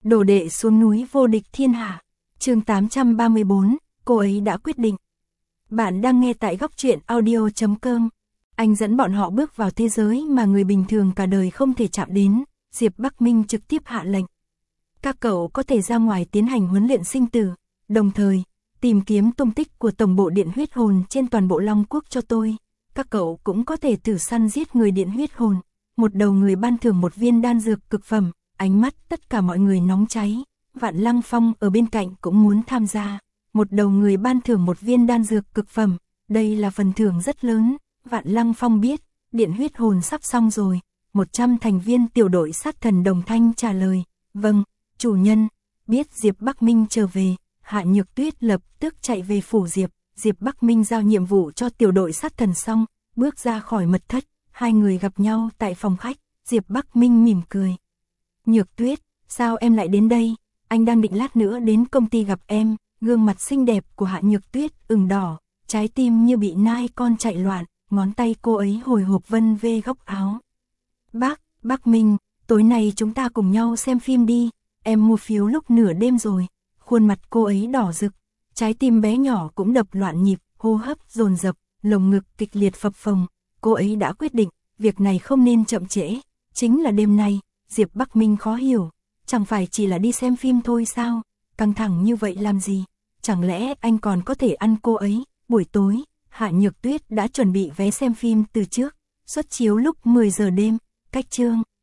Đồ đệ xuống núi vô địch thiên hạ. Chương 834, cô ấy đã quyết định. Bạn đang nghe tại góc truyện audio.com. Anh dẫn bọn họ bước vào thế giới mà người bình thường cả đời không thể chạm đến. Diệp Bắc Minh trực tiếp hạ lệnh. Các cậu có thể ra ngoài tiến hành huấn luyện sinh tử, đồng thời tìm kiếm tung tích của tổng bộ điện huyết hồn trên toàn bộ Long Quốc cho tôi. Các cậu cũng có thể thử săn giết người điện huyết hồn. Một đầu người ban thưởng một viên đan dược cực phẩm. Ánh mắt tất cả mọi người nóng cháy. Vạn Lăng Phong ở bên cạnh cũng muốn tham gia. Một đầu người ban thưởng một viên đan dược cực phẩm. Đây là phần thưởng rất lớn. Vạn Lăng Phong biết, điện huyết hồn sắp xong rồi. 100 thành viên tiểu đội sát thần đồng thanh trả lời. Vâng, chủ nhân. Biết Diệp Bắc Minh trở về, Hạ Nhược Tuyết lập tức chạy về phủ Diệp. Diệp Bắc Minh giao nhiệm vụ cho tiểu đội sát thần xong, bước ra khỏi mật thất. Hai người gặp nhau tại phòng khách. Diệp Bắc Minh mỉm cười. Nhược Tuyết, sao em lại đến đây? Anh đang định lát nữa đến công ty gặp em. Gương mặt xinh đẹp của Hạ Nhược Tuyết ửng đỏ, trái tim như bị nai con chạy loạn, ngón tay cô ấy hồi hộp vân về góc áo. Bắc Minh, tối nay chúng ta cùng nhau xem phim đi. Em mua phiếu lúc nửa đêm rồi. Khuôn mặt cô ấy đỏ rực, trái tim bé nhỏ cũng đập loạn nhịp, hô hấp dồn dập, lồng ngực kịch liệt phập phồng. Cô ấy đã quyết định, việc này không nên chậm trễ. Chính là đêm nay. Diệp Bắc Minh khó hiểu, chẳng phải chỉ là đi xem phim thôi sao? Căng thẳng như vậy làm gì? Chẳng lẽ anh còn có thể ăn cô ấy? Buổi tối, Hạ Nhược Tuyết đã chuẩn bị vé xem phim từ trước, xuất chiếu lúc 10 giờ đêm, cách chương